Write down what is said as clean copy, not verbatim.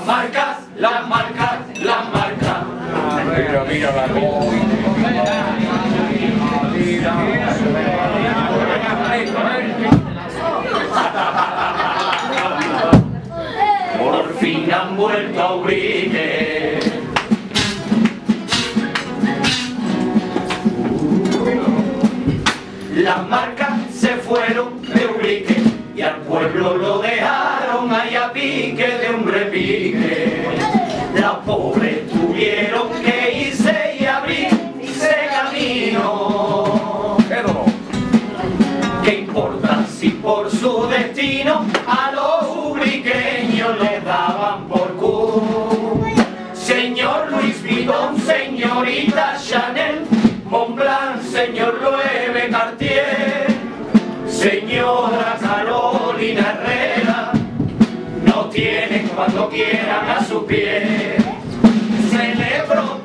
marcas, las marcas, las marcas. Mira la Por fin han vuelto a Ubrique. Las marcas se fueron de Ubrique y al pueblo lo dejaron ahí a pique de un repique. Las pobres tuvieron que irse y abrirse camino. ¿Qué importa si por su destino a los ubriqueños les daban por culo? Señor Louis Vuitton, señorita Chanel, Montblanc, señor Loewe, Cartier, señora Carolina Herrera, no tienen cuando quieran a su pie. Celebro